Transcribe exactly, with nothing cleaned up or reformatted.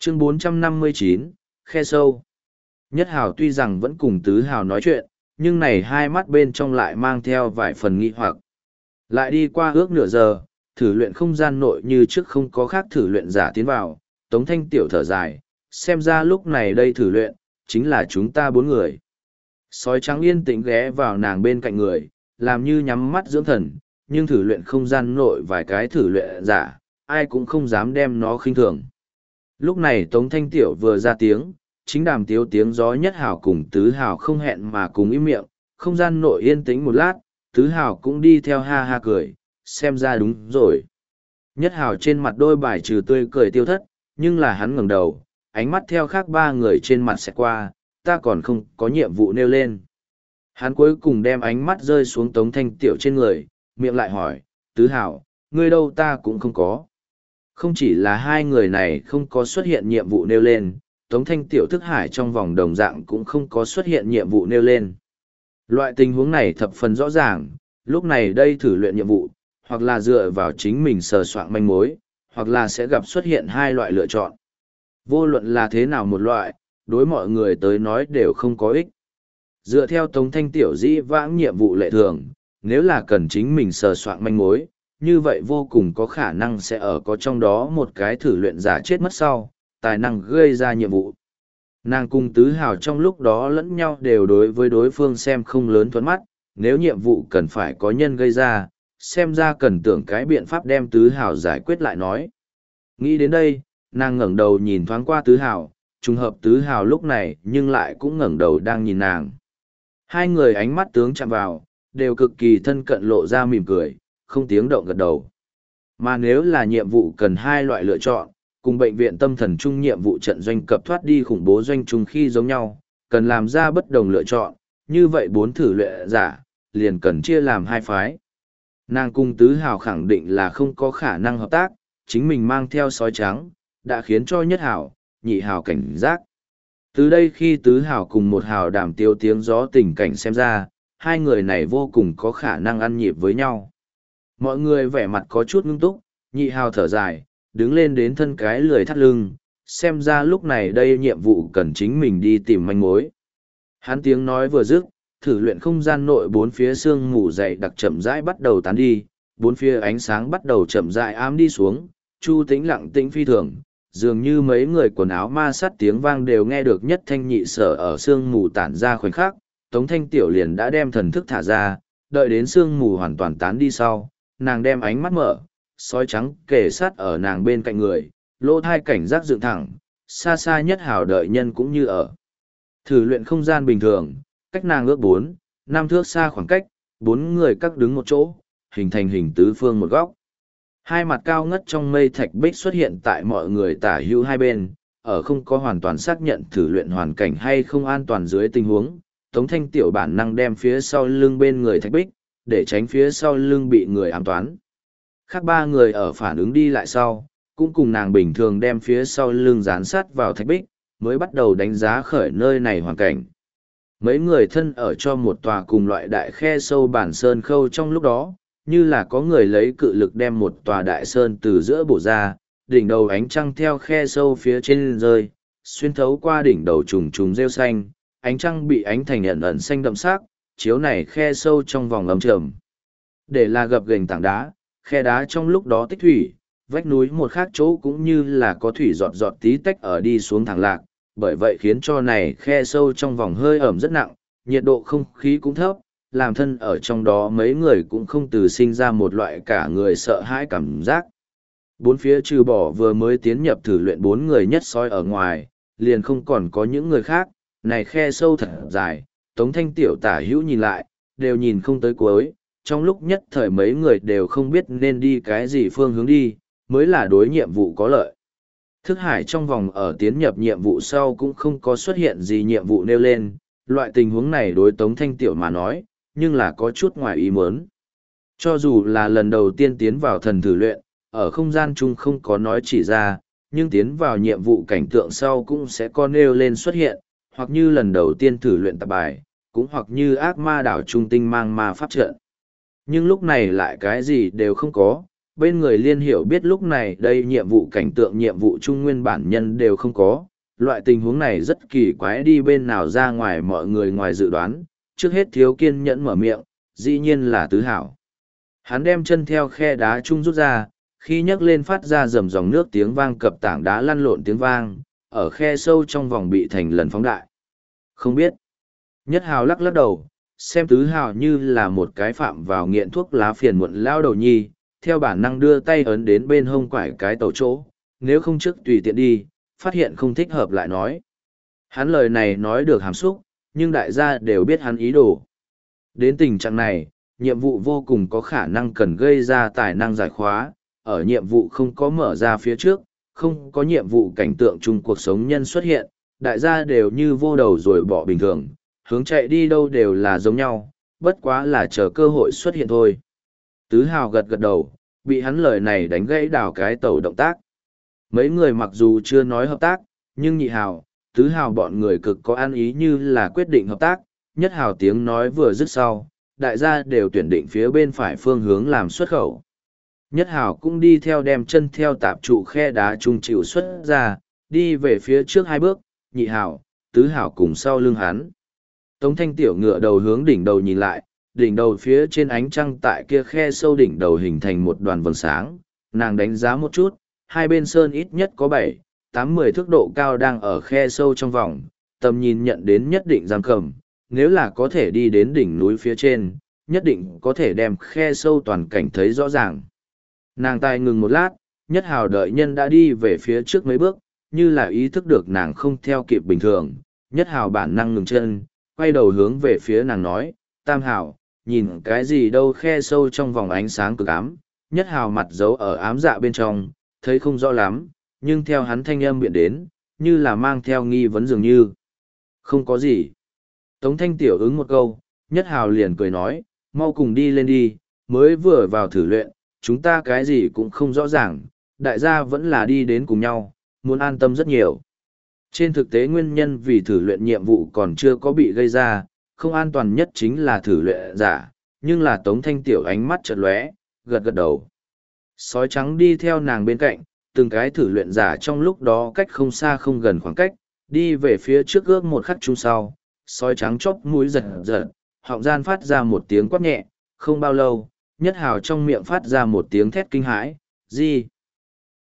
Chương bốn trăm năm mươi chín, Khe Sâu. Nhất Hào tuy rằng vẫn cùng Tứ Hào nói chuyện, nhưng này hai mắt bên trong lại mang theo vài phần nghi hoặc. Lại đi qua ước nửa giờ, thử luyện không gian nội như trước không có khác thử luyện giả tiến vào, Tống Thanh Tiểu thở dài, xem ra lúc này đây thử luyện, chính là chúng ta bốn người. Sói trắng yên tĩnh ghé vào nàng bên cạnh người, làm như nhắm mắt dưỡng thần, nhưng thử luyện không gian nội vài cái thử luyện giả, ai cũng không dám đem nó khinh thường. Lúc này Tống Thanh Tiểu vừa ra tiếng, chính đàm tiếu tiếng gió Nhất Hào cùng Tứ Hào không hẹn mà cùng im miệng, không gian nội yên tĩnh một lát, Tứ Hào cũng đi theo ha ha cười, xem ra đúng rồi. Nhất Hào trên mặt đôi bài trừ tươi cười tiêu thất, nhưng là hắn ngẩng đầu, ánh mắt theo khác ba người trên mặt sẽ qua, ta còn không có nhiệm vụ nêu lên. Hắn cuối cùng đem ánh mắt rơi xuống Tống Thanh Tiểu trên người, miệng lại hỏi, Tứ Hào, ngươi đâu ta cũng không có. Không chỉ là hai người này không có xuất hiện nhiệm vụ nêu lên, Tống Thanh Tiểu thức hải trong vòng đồng dạng cũng không có xuất hiện nhiệm vụ nêu lên. Loại tình huống này thập phần rõ ràng, lúc này đây thử luyện nhiệm vụ, hoặc là dựa vào chính mình sờ soạn manh mối, hoặc là sẽ gặp xuất hiện hai loại lựa chọn. Vô luận là thế nào một loại, đối mọi người tới nói đều không có ích. Dựa theo Tống Thanh Tiểu dĩ vãng nhiệm vụ lệ thường, nếu là cần chính mình sờ soạn manh mối, như vậy vô cùng có khả năng sẽ ở có trong đó một cái thử luyện giả chết mất sau, tài năng gây ra nhiệm vụ. Nàng cùng Tứ Hào trong lúc đó lẫn nhau đều đối với đối phương xem không lớn thuẫn mắt, nếu nhiệm vụ cần phải có nhân gây ra, xem ra cần tưởng cái biện pháp đem Tứ Hào giải quyết lại nói. Nghĩ đến đây, nàng ngẩng đầu nhìn thoáng qua Tứ Hào, trùng hợp Tứ Hào lúc này nhưng lại cũng ngẩng đầu đang nhìn nàng. Hai người ánh mắt tướng chạm vào, đều cực kỳ thân cận lộ ra mỉm cười, không tiếng động gật đầu. Mà nếu là nhiệm vụ cần hai loại lựa chọn, cùng bệnh viện tâm thần chung nhiệm vụ trận doanh cập thoát đi khủng bố doanh chung khi giống nhau, cần làm ra bất đồng lựa chọn, như vậy bốn thử luyện giả, liền cần chia làm hai phái. Nàng cùng Tứ Hào khẳng định là không có khả năng hợp tác, chính mình mang theo sói trắng, đã khiến cho Nhất Hào, Nhị Hào cảnh giác. Từ đây khi Tứ Hào cùng một Hào đàm tiêu tiếng gió tình cảnh xem ra, hai người này vô cùng có khả năng ăn nhịp với nhau. Mọi người vẻ mặt có chút ngưng túc, Nhị Hào thở dài, đứng lên đến thân cái lười thắt lưng, xem ra lúc này đây nhiệm vụ cần chính mình đi tìm manh mối. Hắn tiếng nói vừa dứt, thử luyện không gian nội bốn phía sương mù dày đặc chậm rãi bắt đầu tán đi, bốn phía ánh sáng bắt đầu chậm rãi ám đi xuống, Chu Tĩnh lặng tĩnh phi thường, dường như mấy người quần áo ma sát tiếng vang đều nghe được nhất thanh nhị sở ở sương mù tản ra khoảnh khắc, Tống Thanh Tiểu liền đã đem thần thức thả ra, đợi đến sương mù hoàn toàn tán đi sau, nàng đem ánh mắt mở, sói trắng kề sát ở nàng bên cạnh người, lỗ thai cảnh giác dựng thẳng, xa xa Nhất Hào đợi nhân cũng như ở. Thử luyện không gian bình thường, cách nàng ước bốn, năm thước xa khoảng cách, bốn người các đứng một chỗ, hình thành hình tứ phương một góc. Hai mặt cao ngất trong mây thạch bích xuất hiện tại mọi người tả hữu hai bên, ở không có hoàn toàn xác nhận thử luyện hoàn cảnh hay không an toàn dưới tình huống, Tống Thanh Tiểu bản năng đem phía sau lưng bên người thạch bích, để tránh phía sau lưng bị người ám toán. Khác ba người ở phản ứng đi lại sau, cũng cùng nàng bình thường đem phía sau lưng dán sát vào thạch bích, mới bắt đầu đánh giá khởi nơi này hoàn cảnh. Mấy người thân ở cho một tòa cùng loại đại khe sâu bản sơn khâu trong lúc đó, như là có người lấy cự lực đem một tòa đại sơn từ giữa bổ ra, đỉnh đầu ánh trăng theo khe sâu phía trên rơi, xuyên thấu qua đỉnh đầu trùng trùng rêu xanh, ánh trăng bị ánh thành ẩn ẩn xanh đậm sắc, chiếu này khe sâu trong vòng ấm trầm. Để là gập ghềnh tảng đá, khe đá trong lúc đó tích thủy, vách núi một khác chỗ cũng như là có thủy giọt giọt tí tách ở đi xuống thẳng lạc, bởi vậy khiến cho này khe sâu trong vòng hơi ẩm rất nặng, nhiệt độ không khí cũng thấp, làm thân ở trong đó mấy người cũng không từ sinh ra một loại cả người sợ hãi cảm giác. Bốn phía trừ bỏ vừa mới tiến nhập thử luyện bốn người nhất soi ở ngoài, liền không còn có những người khác, này khe sâu thật dài, Tống Thanh Tiểu tả hữu nhìn lại, đều nhìn không tới cuối, trong lúc nhất thời mấy người đều không biết nên đi cái gì phương hướng đi, mới là đối nhiệm vụ có lợi. Thức hải trong vòng ở tiến nhập nhiệm vụ sau cũng không có xuất hiện gì nhiệm vụ nêu lên, loại tình huống này đối Tống Thanh Tiểu mà nói, nhưng là có chút ngoài ý muốn. Cho dù là lần đầu tiên tiến vào thần thử luyện, ở không gian chung không có nói chỉ ra, nhưng tiến vào nhiệm vụ cảnh tượng sau cũng sẽ có nêu lên xuất hiện, hoặc như lần đầu tiên thử luyện tập bài, cũng hoặc như ác ma đảo trung tinh mang ma pháp trận. Nhưng lúc này lại cái gì đều không có, bên người Liên Hiểu biết lúc này đây nhiệm vụ cảnh tượng nhiệm vụ trung nguyên bản nhân đều không có, loại tình huống này rất kỳ quái, đi bên nào ra ngoài mọi người ngoài dự đoán, trước hết thiếu kiên nhẫn mở miệng, dĩ nhiên là Tứ Hảo. Hắn đem chân theo khe đá trung rút ra, khi nhấc lên phát ra rầm dòng nước tiếng vang cập tảng đá lăn lộn tiếng vang, ở khe sâu trong vòng bị thành lần phóng đại. Không biết. Nhất Hào lắc lắc đầu, xem Tứ Hào như là một cái phạm vào nghiện thuốc lá phiền muộn lao đầu nhi, theo bản năng đưa tay ấn đến bên hông quải cái tàu chỗ, nếu không trước tùy tiện đi, phát hiện không thích hợp lại nói. Hắn lời này nói được hàm xúc, nhưng đại gia đều biết hắn ý đồ. Đến tình trạng này, nhiệm vụ vô cùng có khả năng cần gây ra tài năng giải khóa, ở nhiệm vụ không có mở ra phía trước, không có nhiệm vụ cảnh tượng chung cuộc sống nhân xuất hiện, đại gia đều như vô đầu rồi bỏ bình thường, hướng chạy đi đâu đều là giống nhau, bất quá là chờ cơ hội xuất hiện thôi. Tứ Hào gật gật đầu, bị hắn lời này đánh gãy đảo cái tàu động tác. Mấy người mặc dù chưa nói hợp tác, nhưng Nhị Hào, Tứ Hào bọn người cực có ăn ý như là quyết định hợp tác, Nhất Hào tiếng nói vừa dứt sau, đại gia đều tuyển định phía bên phải phương hướng làm xuất khẩu. Nhất Hào cũng đi theo đem chân theo tạp trụ khe đá trung chịu xuất ra, đi về phía trước hai bước, Nhị Hào, Tứ Hào cùng sau lưng hắn. Tống Thanh Tiểu ngựa đầu hướng đỉnh đầu nhìn lại, đỉnh đầu phía trên ánh trăng tại kia khe sâu đỉnh đầu hình thành một đoàn vầng sáng, nàng đánh giá một chút, hai bên sơn ít nhất có bảy, tám mười thước độ cao đang ở khe sâu trong vòng, tầm nhìn nhận đến nhất định giam cầm, nếu là có thể đi đến đỉnh núi phía trên, nhất định có thể đem khe sâu toàn cảnh thấy rõ ràng. Nàng tài ngừng một lát, Nhất Hào đợi nhân đã đi về phía trước mấy bước, như là ý thức được nàng không theo kịp bình thường, Nhất Hào bản năng ngừng chân, quay đầu hướng về phía nàng nói, Tam Hào, nhìn cái gì đâu, khe sâu trong vòng ánh sáng cực ám. Nhất Hào mặt giấu ở ám dạ bên trong, thấy không rõ lắm, nhưng theo hắn thanh âm biện đến, như là mang theo nghi vấn dường như. Không có gì. Tống Thanh Tiểu ứng một câu, Nhất Hào liền cười nói, mau cùng đi lên đi, mới vừa vào thử luyện, chúng ta cái gì cũng không rõ ràng, đại gia vẫn là đi đến cùng nhau, muốn an tâm rất nhiều. Trên thực tế nguyên nhân vì thử luyện nhiệm vụ còn chưa có bị gây ra, không an toàn nhất chính là thử luyện giả, nhưng là Tống Thanh Tiểu ánh mắt chợt lóe, gật gật đầu. Sói trắng đi theo nàng bên cạnh, từng cái thử luyện giả trong lúc đó cách không xa không gần khoảng cách, đi về phía trước ước một khắc chung sau, sói trắng chóp mũi giật giật, họng gian phát ra một tiếng quát nhẹ, không bao lâu, Nhất Hào trong miệng phát ra một tiếng thét kinh hãi, gì?